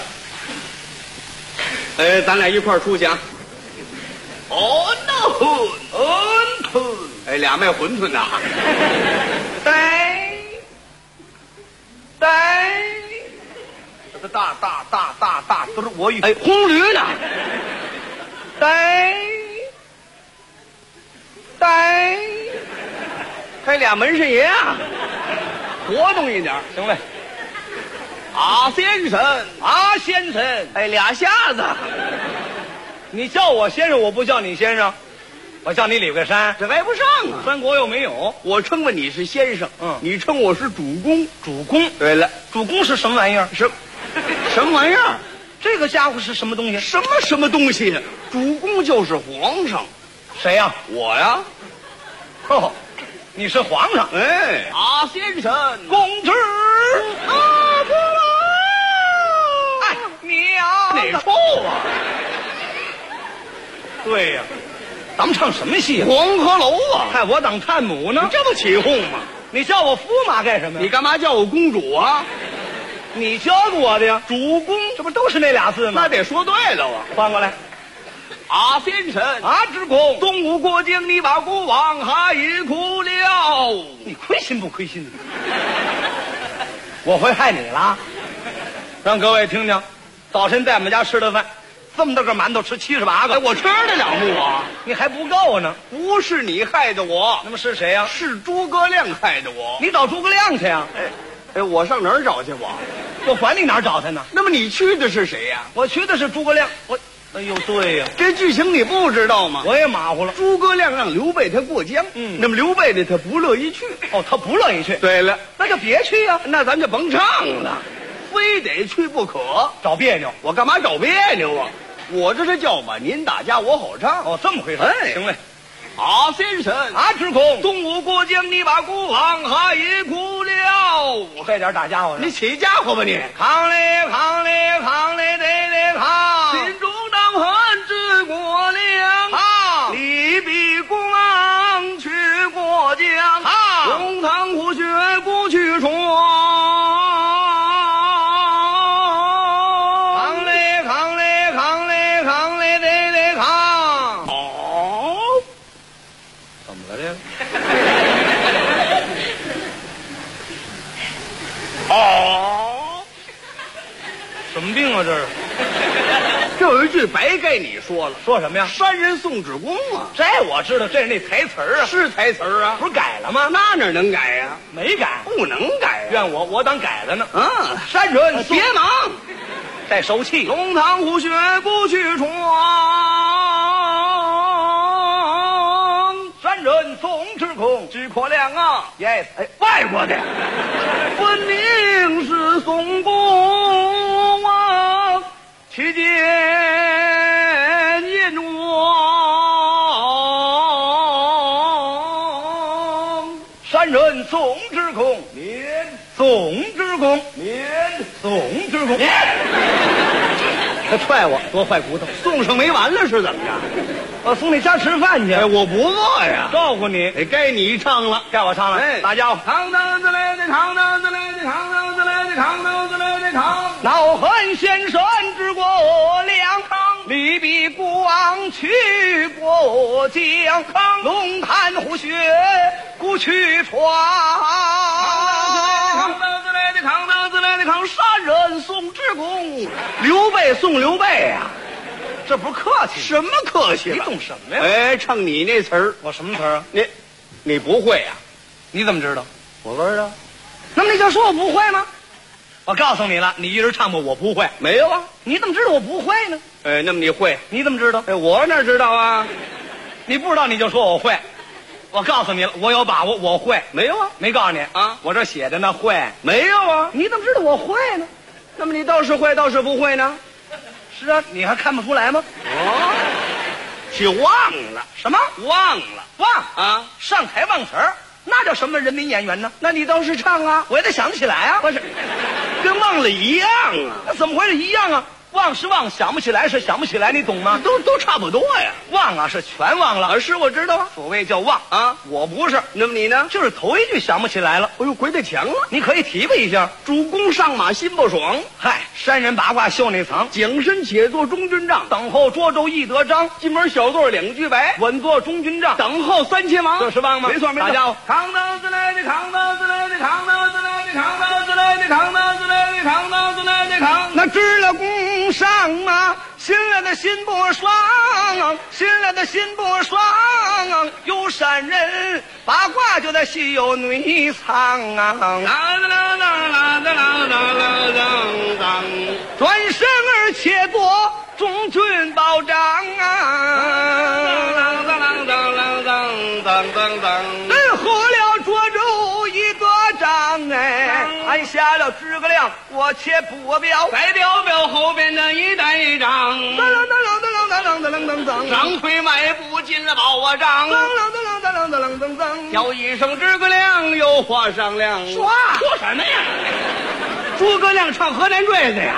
咱俩一块儿出去啊！哦 no， 俩卖馄饨的，大都是我与红驴呢，还俩门神爷啊，活动一点，行嘞。先生，俩瞎子。你叫我先生，我不叫你先生。 我叫你李桂山， 这挨不上啊。 三国又没有， 我称问你是先生，你称我是主公。 主公。 对了， 主公是什么玩意儿？ 什么玩意儿？ 这个家伙是什么东西？ 什么东西？主公就是皇上。 谁呀？ 我呀。 哦，你是皇上。 哎，先生， 公之不来。哎，娘哪处啊？ 对呀，咱们唱什么戏？ 黄鹤楼啊！ 嗨，我当探母呢。 你这不起哄吗？ 你叫我驸马干什么呀？ 你干嘛叫我公主啊？ 你教过我的呀。主公，这不都是那俩字吗？ 那得说对了啊。 换过来。 先生， 之公， 东吴过境，你把国王还哭了。 你亏心不亏心？我会害你了。让各位听听，早晨在我们家吃的饭，这么大个馒头吃78个， 我吃得了不啊？ 你还不够呢。 不是你害的我， 那么是谁呀？ 是诸葛亮害的我。 你找诸葛亮去呀？ 我上哪儿找去？ 我管你哪儿找他呢？ 那么你去的是谁呀？ 我去的是诸葛亮。哎呦，对呀， 这剧情你不知道吗？ 我也马虎了。 诸葛亮让刘备他过江，那么刘备呢，他不乐意去。 哦，他不乐意去。 对了， 那就别去呀。 那咱就甭唱了，非得去不可， 找别扭。 我干嘛找别扭啊？我这是叫板您打架，我好唱。 哦，这么回事。行嘞。 先生， 之公， 东吴过江，你把国王还哭了。 这点打家伙， 你起家伙吧你！ 扛嘞扛嘞扛嘞得扛， 心中当恨治国良，李比国王去过江，龙堂虎穴不去闯。 扛嘞扛嘞扛嘞扛嘞得扛。怎么了这个？什么病啊这是？ 这有一句白该你说了。 说什么呀？ 山人送旨公啊。 这我知道，这是那台词儿啊。 是台词儿啊， 不是改了吗？ 那哪能改呀？ 没改， 不能改。 怨我当改了呢。 山人别忙， 再收气。 龙堂虎穴不去闯， 山人送旨公诸葛亮啊。 Yes， 外国的，分明是宋公啊，去见燕王。 山人送旨公，送旨公，送旨公。他踹我，多坏骨头！ 送上没完了是怎么着？ 我送你家吃饭去。 我不饿呀， 照顾你。 该你唱了， 该我唱了。大家伙， 扛担子来的扛担子来的扛担子来的扛担子来的扛。 恼恨先生治国良，李比国王去过江，龙潭虎穴故去闯。 扛担子来的扛担子来的扛，山人送旨公。刘备送刘备呀。 这不是客气？ 什么客气？ 你懂什么呀？ 唱你那词儿。 我什么词儿啊？ 你不会呀？ 你怎么知道？ 我不知道。 那么你就说我不会吗？我告诉你了，你一人唱吧，我不会。 没有啊？ 你怎么知道我不会呢？ 那么你会？ 你怎么知道？ 我哪知道啊？ 你不知道你就说我会。我告诉你了，我有把握，我会。 没有啊？ 没告诉你啊？我这写着呢，会。 没有啊？ 你怎么知道我会呢？ 那么你倒是会，倒是不会呢？ 是啊，你还看不出来吗？ 是忘了。 什么？ 忘了。 忘啊？ 上台忘词儿，那叫什么人民演员呢？ 那你倒是唱啊， 我也得想得起来啊。 不是，跟忘了一样啊。 那怎么回事？一样啊。忘是忘，想不起来是想不起来，你懂吗？ 都差不多呀。 忘啊是全忘了， 是我知道啊。 所谓叫忘啊， 我不是。 那么你呢？ 就是头一句想不起来了。 哎呦，鬼太强了！ 你可以提拔一下。 主公上马心不爽， 嗨，山人八卦袖内藏， 景深且作中军帐， 等候涿州易得章。 进门小座两句白， 稳坐中军帐， 等候3000王。 这是忘吗？ 没错没错。 大家伙， 扛担子来的扛担子来的扛担子来的扛担子来的扛担子来的扛担子来的扛。 那知了宫上马。新来的心不爽，新来的心不爽，有山人八卦就在西游内藏啊！转身而且夺中军保障啊！ 埋下了诸葛亮，我且不表。 再表后边的一带一张，张腿迈步进了宝瓦帐，叫一声诸葛亮，有话商量。 说什么呀？诸葛亮唱河南坠子呀？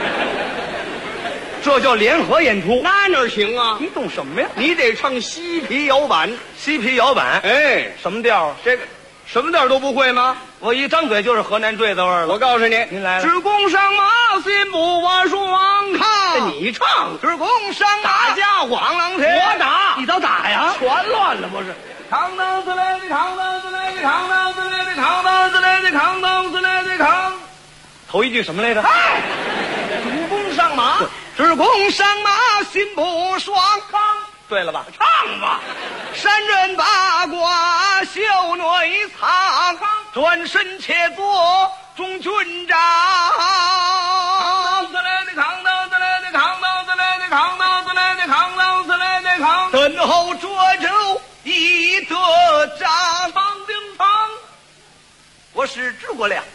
这叫联合演出， 那哪行啊？ 你懂什么呀？ 你得唱西皮摇板， 西皮摇板。 哎， 什么调？ 这个什么调都不会吗？ 我一张嘴就是河南坠子味儿了。 我告诉你， 您来了。 只弓上马，心不我双看。你唱， 只弓上马， 打家伙， 螳螂天。 我打， 你倒打呀！ 全乱了不是？扛当子来的扛当子来的扛当子来的扛当子来的扛当子来的扛。 头一句什么来着？ 哎，只弓上马， 只弓上马，心不爽。对了吧？ 唱吧。 山人八卦袖内藏，转身且做中军长。 扛子来的扛当子来的扛当子来的扛当子来的扛当子来的扛。 身后涿州一得掌， 长定长。 我是诸葛亮，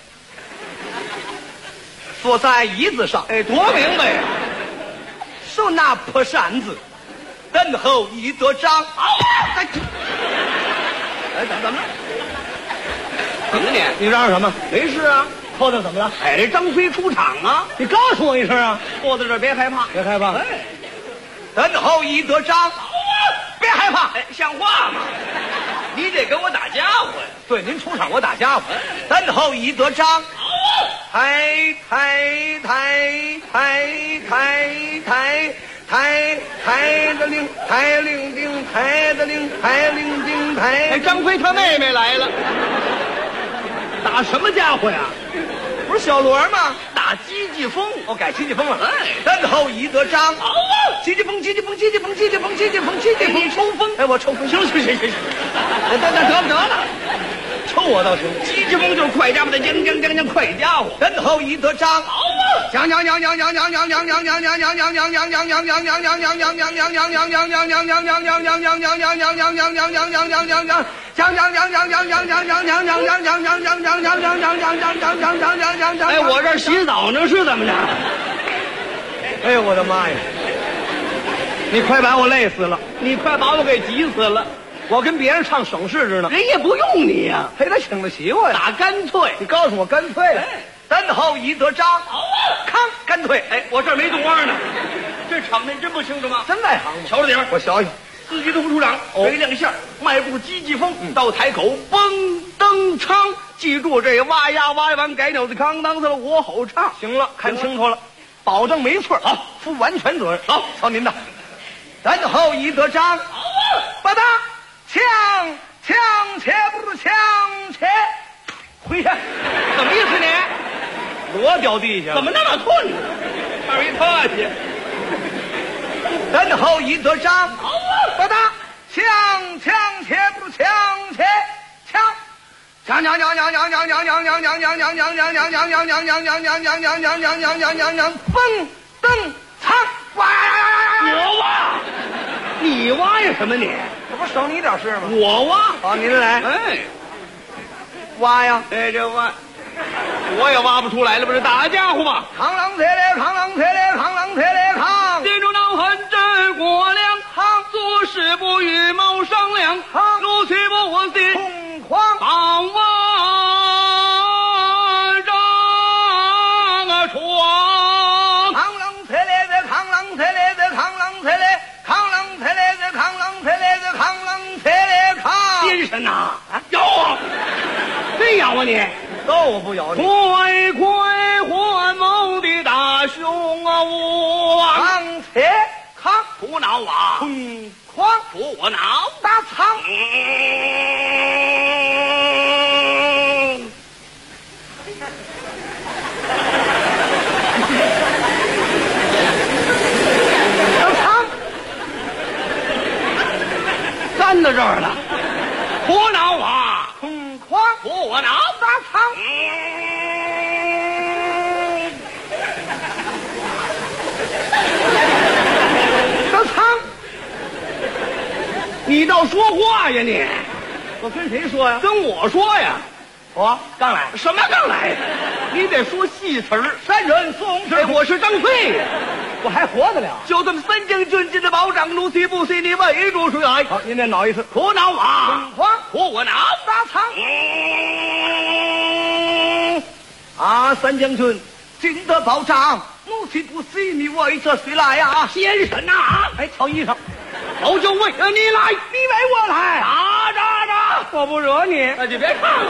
坐在椅子上， 哎，多明白呀！ 手拿破扇子，等候一得掌。 哎，怎么了？怎么你嚷嚷什么？ 没事啊。 后头怎么了？ 哎，张飞出场啊！ 你告诉我一声啊！ 坐在这儿别害怕， 别害怕。 哎， 等候一得掌，别害怕。 哎，像话吗？你得跟我打家伙呀！ 对，您出场我打家伙。等候一得掌，抬的铃，抬铃叮，抬的铃，抬铃叮，抬。 哎，张飞他妹妹来了， 打什么家伙呀？不是小罗吗？ 打积积风。 哦，改积积风了。 哎， 等候一得掌，积积风，积积风，积积风，积积风，积积风，积积风， 你抽风。 哎，我抽风。行， 得了， 抽我倒行。 积积风就是快家伙的将快家伙。 等候一得掌，将。 哎，我这洗澡呢，是怎么着？ 哎呦，我的妈呀！你快把我累死了， 你快把我给急死了！ 我跟别人唱省事着呢， 人也不用你呀， 嘿，他请得起我呀。 打干脆， 你告诉我干脆了。等候一得掌，康干脆。 哎，我这儿没动弯呢，这场面真不清楚吗？ 真外行吗？ 瞧着点， 我瞧瞧。 司机同处长没亮相，迈步积积风，到台口蹦登唱。记住这挖呀挖完改鸟的康当子了，我吼唱。 行了，看清楚了，保证没错。 好， 负完全责任。 好， 瞧您的。等候一得掌，把他枪且不是枪且回去。 什么意思你？ 我掉地下了。 怎么那么困呢？二一客气。 等候一得掌，把他枪且不是枪且枪。蹦登唱，哇！ 我挖，你挖呀什么你？ 这不省你点事吗？ 我挖， 好，您来。 哎， 挖呀！ 哎，这挖，我也挖不出来了，不是打家伙吧？ 扛啷切咧，扛啷切咧，扛啷切咧扛。 心中恼恨真过量，做事不与谋商量，怒气不息空狂， 放万丈啊闯。 扛啷切咧的，扛啷切咧的，扛啷切咧，扛啷切咧的，扛啷切咧的，扛啷切咧扛。 精神呐！咬啊！真咬啊你！ 都我不咬你。 快还谋的大雄啊！我扛切扛， 苦恼啊！ 空狂， 扶我脑大仓。 站到这儿了，苦恼啊！ 空狂， 扶我脑大仓。 你倒说话呀你！ 我跟谁说呀？ 跟我说呀！ 我刚来？什么刚来？你得说戏词儿。山人宋之，我是张飞，我还活得了。就这么三将军进的保障，如其不随你围住水来。好，您再挠一次。可挠啊！可我挠大仓。三将军进的保障，如其不随你围着谁来呀？先生啊！哎，瞧衣裳。我就为了你来，你为我来，打！我不惹你，那就别唱了。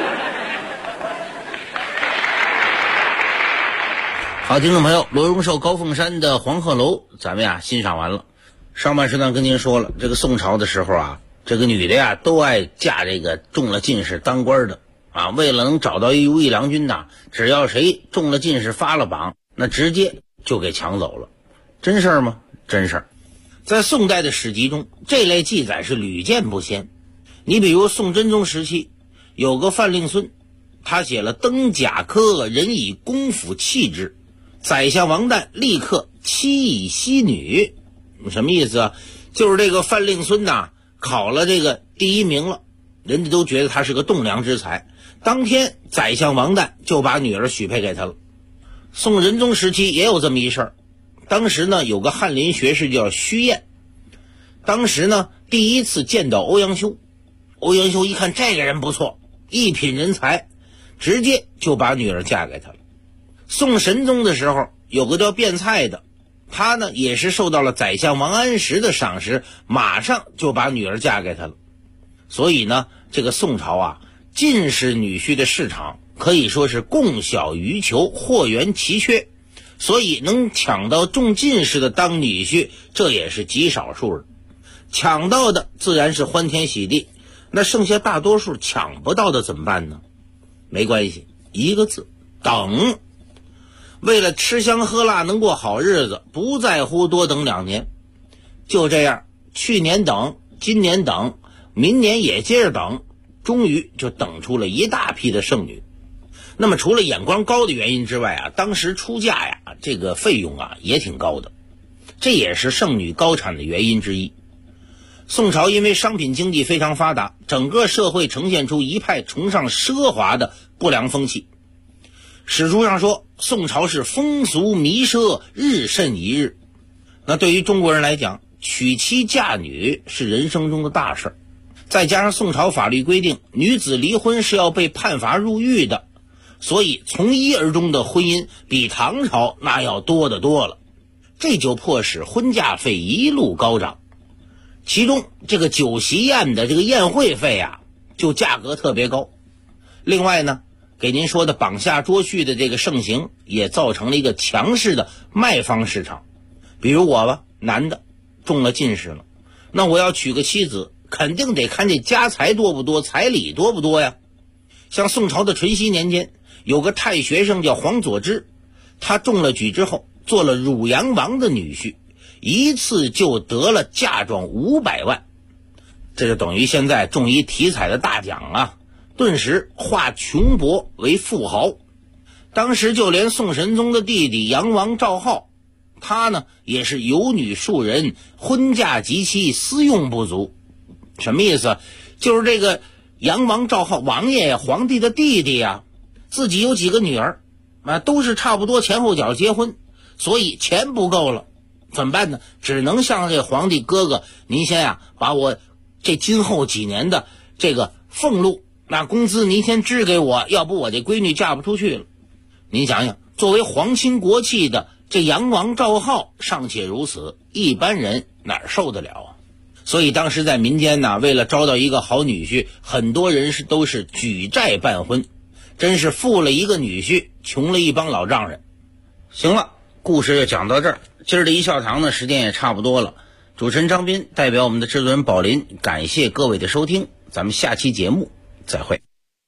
好，听众朋友，罗荣寿、高凤山的《黄鹤楼》，咱们欣赏完了。上半时段跟您说了，这个宋朝的时候这个女的都爱嫁这个中了进士当官的为了能找到一如意郎君只要谁中了进士发了榜，那直接就给抢走了。真事儿吗？真事儿。在宋代的史籍中，这类记载是屡见不鲜。你比如宋真宗时期，有个范令孙，他写了《登甲科人以公府弃之，宰相王旦立刻妻以息女。什么意思就是这个范令孙考了这个第1名了，人家都觉得他是个栋梁之才，当天宰相王旦就把女儿许配给他了。宋仁宗时期也有这么一事儿。当时有个翰林学士叫虚彦，当时第一次见到欧阳修，欧阳修一看这个人不错，一品人才，直接就把女儿嫁给他了。宋神宗的时候，有个叫卞蔡的，他也是受到了宰相王安石的赏识，马上就把女儿嫁给他了。所以这个宋朝进士女婿的市场可以说是供小于求，货源奇缺。所以能抢到中进士的当女婿，这也是极少数的。抢到的自然是欢天喜地，那剩下大多数抢不到的怎么办呢？没关系，一个字，等。为了吃香喝辣能过好日子，不在乎多等2年。就这样，去年等，今年等，明年也接着等，终于就等出了一大批的剩女。那么除了眼光高的原因之外当时出嫁这个费用也挺高的，这也是剩女高产的原因之一。宋朝因为商品经济非常发达，整个社会呈现出一派崇尚奢华的不良风气。史书上说，宋朝是风俗靡奢，日甚一日。那对于中国人来讲，娶妻嫁女是人生中的大事，再加上宋朝法律规定，女子离婚是要被判罚入狱的，所以从一而终的婚姻比唐朝那要多得多了，这就迫使婚嫁费一路高涨。其中这个酒席宴的这个宴会费就价格特别高。另外给您说的绑下捉婿的这个盛行，也造成了一个强势的卖方市场。比如我男的中了进士了，那我要娶个妻子，肯定得看这家财多不多，彩礼多不多呀。像宋朝的淳熙年间，有个太学生叫黄佐之，他中了举之后做了汝阳王的女婿，一次就得了嫁妆500万，这就等于现在中一体彩的大奖顿时化穷薄为富豪。当时就连宋神宗的弟弟杨王赵浩，他也是有女数人，婚嫁及妻，私用不足。什么意思？就是这个杨王赵浩王爷皇帝的弟弟自己有几个女儿都是差不多前后脚结婚，所以钱不够了，怎么办呢？只能向这皇帝哥哥，您先把我这今后几年的这个俸禄工资您先支给我，要不我这闺女嫁不出去了。您想想，作为皇亲国戚的这杨王赵浩尚且如此，一般人哪受得了所以当时在民间为了招到一个好女婿，很多人都是举债办婚，真是富了一个女婿，穷了一帮老丈人。行了，故事就讲到这儿，今儿的一笑堂时间也差不多了。主持人张斌代表我们的制作人宝林，感谢各位的收听，咱们下期节目再会。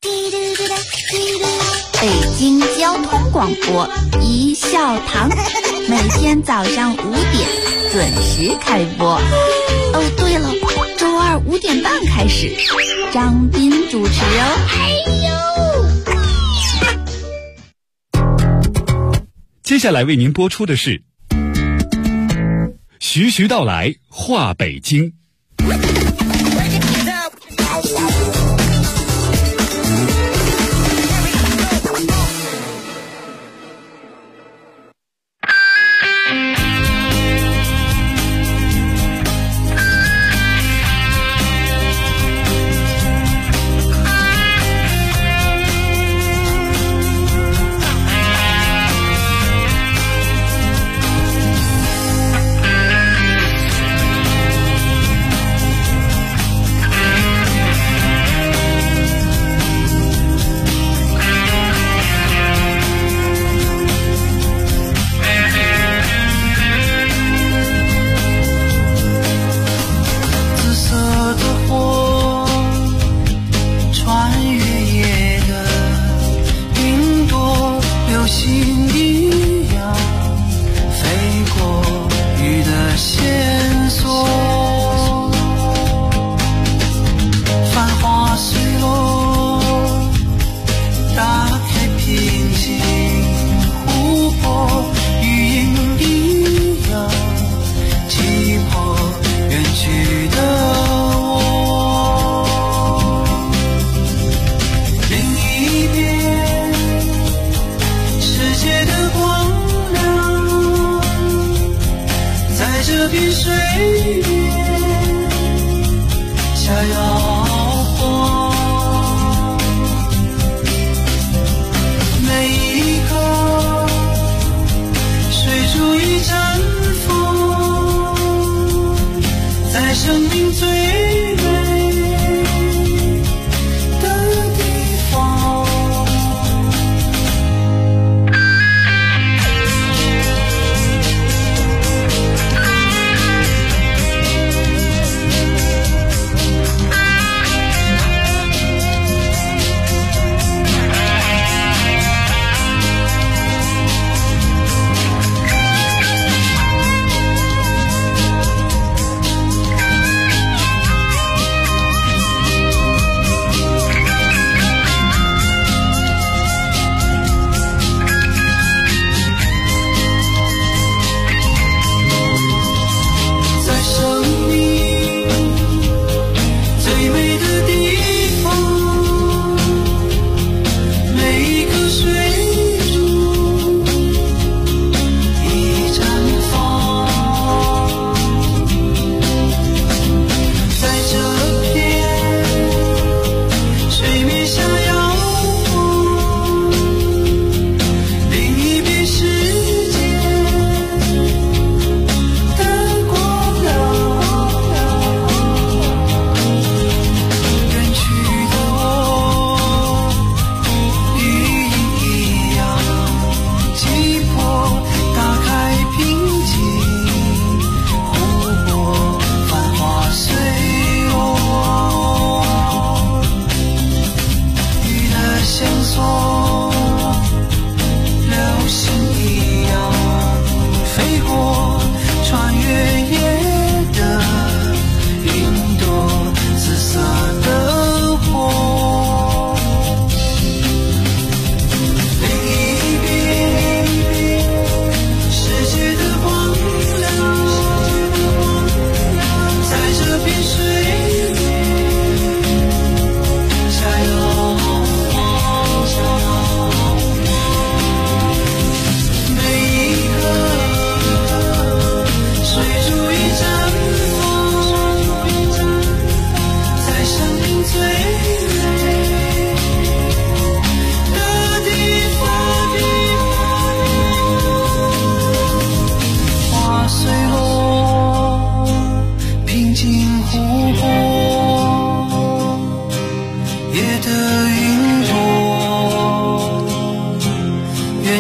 北京交通广播一笑堂，每天早上5点准时开播。对了，周二5点半开始，张斌主持接下来为您播出的是徐徐道来话北京。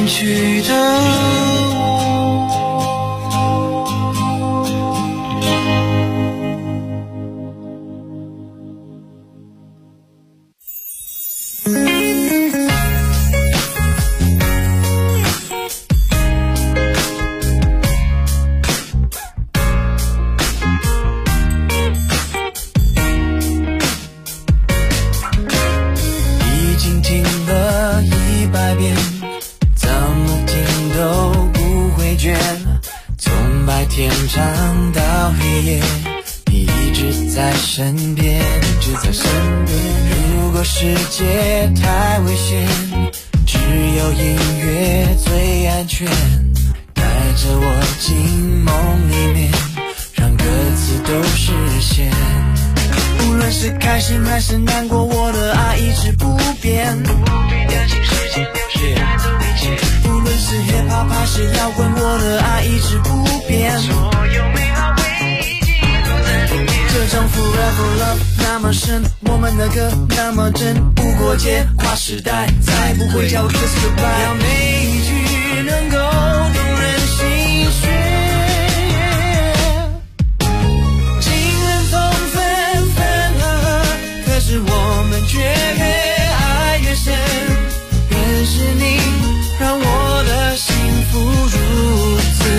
去的我。 天长到黑夜，你一直在身边，一直在身边。如果世界太危险，只有音乐最安全。带着我进梦里面，让歌词都实现。无论是开心还是难过，我的爱一直不变。不必担心时间流逝带走一切。无论是 hiphop 还是摇滚，我的爱一直不变。所有美好回忆记录在里面。这种 forever love 那么深，我们的歌那么真，不过界跨时代，再不会叫 kiss goodbye。要每一句能够动人心弦。可是我们却越爱越深，认识你让我的幸福如此。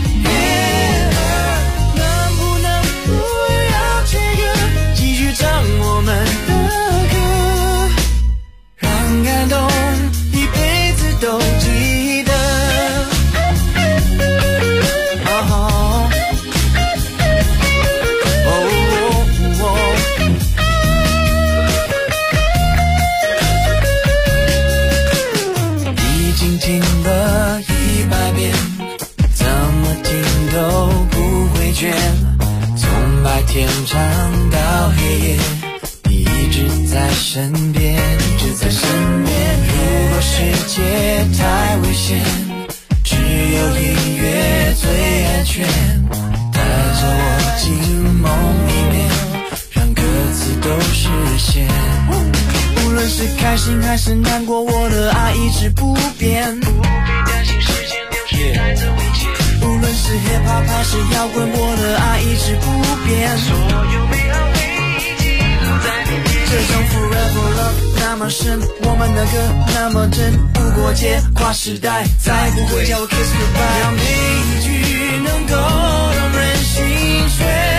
能不能不要切割，继续唱我们的歌，让感动一辈子都记得。听了100遍，怎么听都不会倦。从白天长到黑夜，你一直在身边，一直在身边。如果世界太危险，只有音乐最安全。带着我进梦里面，让歌词都实现。无论是开心还是难过，我的爱一直不变。不必担心时间流逝带走一切。无论是 hiphop 还是摇滚，我的爱一直不变。所有美好回忆记录在里面。这种 forever love 那么深，我们的歌那么真，不过界跨时代，再不会叫 kiss goodbye。让每一句能够让人心碎。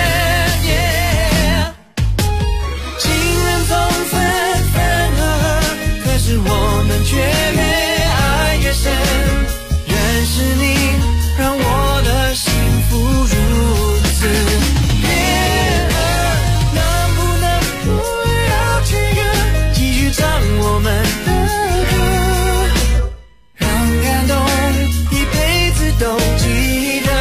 可是我们却越爱越深，认识你让我的幸福如此。能不能不要切割，继续唱我们的歌，让感动一辈子都记得。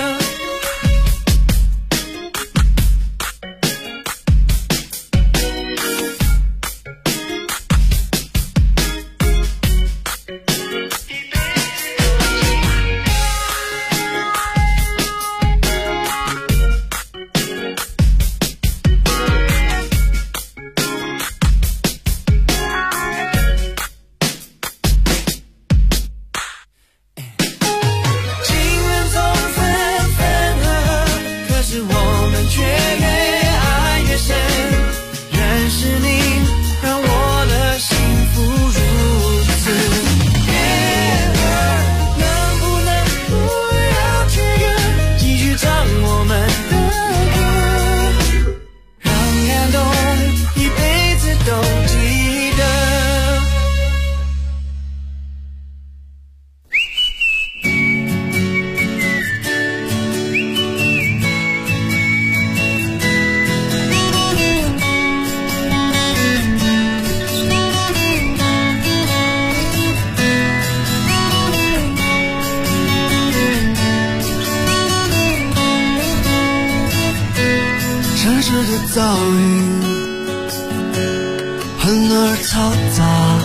噪音很而嘈杂，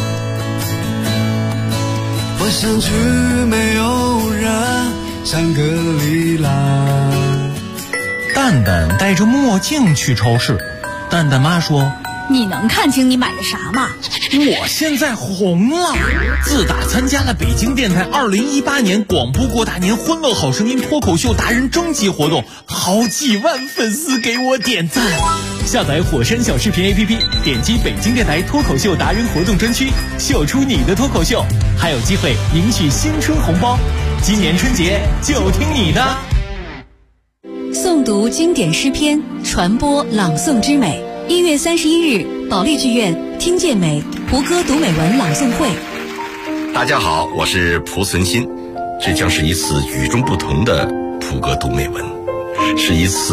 我想去没有人，香格里拉。 蛋蛋戴着墨镜去超市，蛋蛋妈说： 你能看清你买的啥吗？ 我现在红了，自打参加了北京电台2018年广播过大年欢乐好声音脱口秀达人征集活动，好几万粉丝给我点赞。下载火山小视频 APP， 点击北京电台脱口秀达人活动专区，秀出你的脱口秀，还有机会赢取新春红包。今年春节就听你的。 诵读经典诗篇，传播朗诵之美。1月31日，保利剧院听见美胡歌读美文朗诵会。 大家好，我是蒲存昕，这将是一次与众不同的蒲歌读美文，是一次